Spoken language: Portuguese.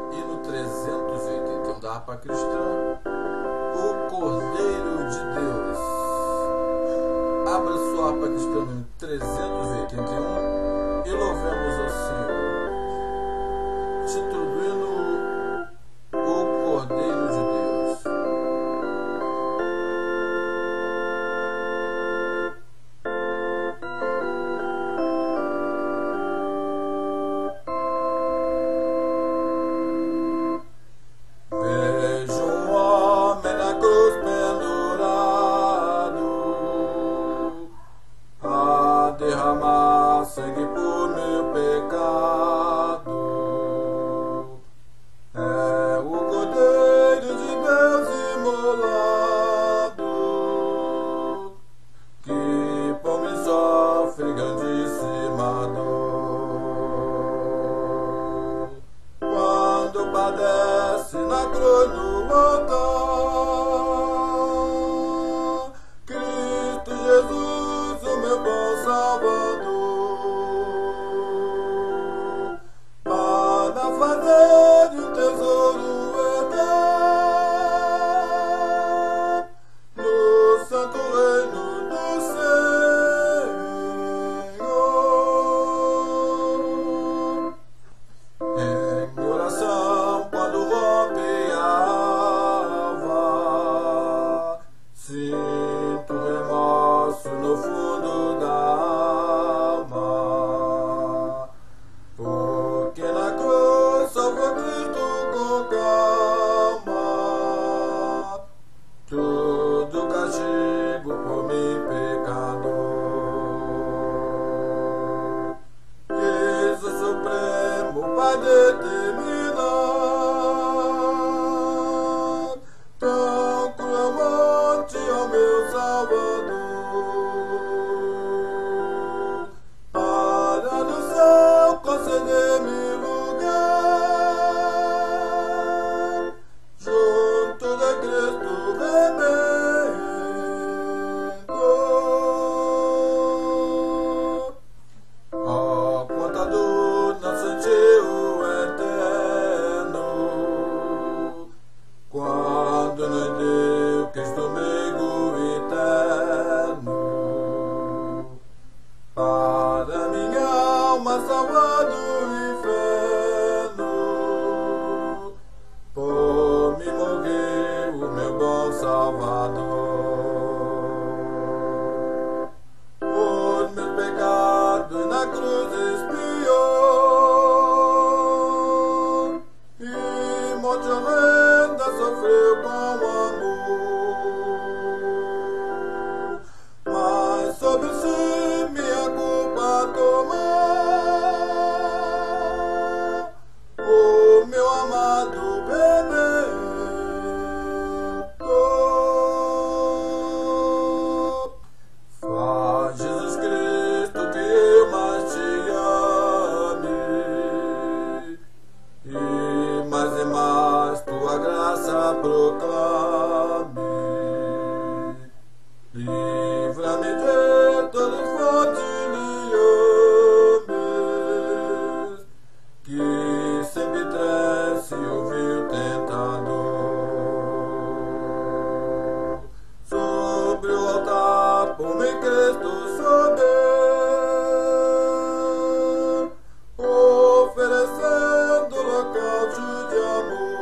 Hino 381 da harpa cristã, o Cordeiro de Deus. Abra sua harpa cristã no 381 e louvemos ao Senhor. Título do hino: O Cordeiro de Deus. Vejo um homem na cruz pendurado, a derramar sangue por meu pecado. É o Cordeiro de Deus imolado, que por mim sofre grandíssima dor. Quando padece na cruz no altar, Cristo Jesus, o meu bom Salvador, para fazer de um tesouro eterno no santo reino do Senhor. Em oração, quando rompe a alva, sinto remorso no fundo da alma, porque na cruz salvou Cristo com calma, todo castigo por mim pecador. Jesus Supremo, Pai determinar, tão cruelmente ao meu Salvador, para no céu conceder-me lugar, junto de Cristo Redentor. Oh, quanta dor não sentiu o Eterno, quando nos deu Cristo amigo eterno, para minha alma salvar do inferno. Por mim morreu o meu bom Salvador, os meus pecados na cruz expiou, e morte horrenda sofreu com amor, mas sobre si minha culpa tomar, o meu amado Redentor. Faz, Jesus Cristo, que eu mais te ame, e mais tua graça proclame. Livra-me de todos os fortes liames, que sempre trece o vil tentador. Sobre o altar, por mim Cristo sober, oferecendo holocausto de amor.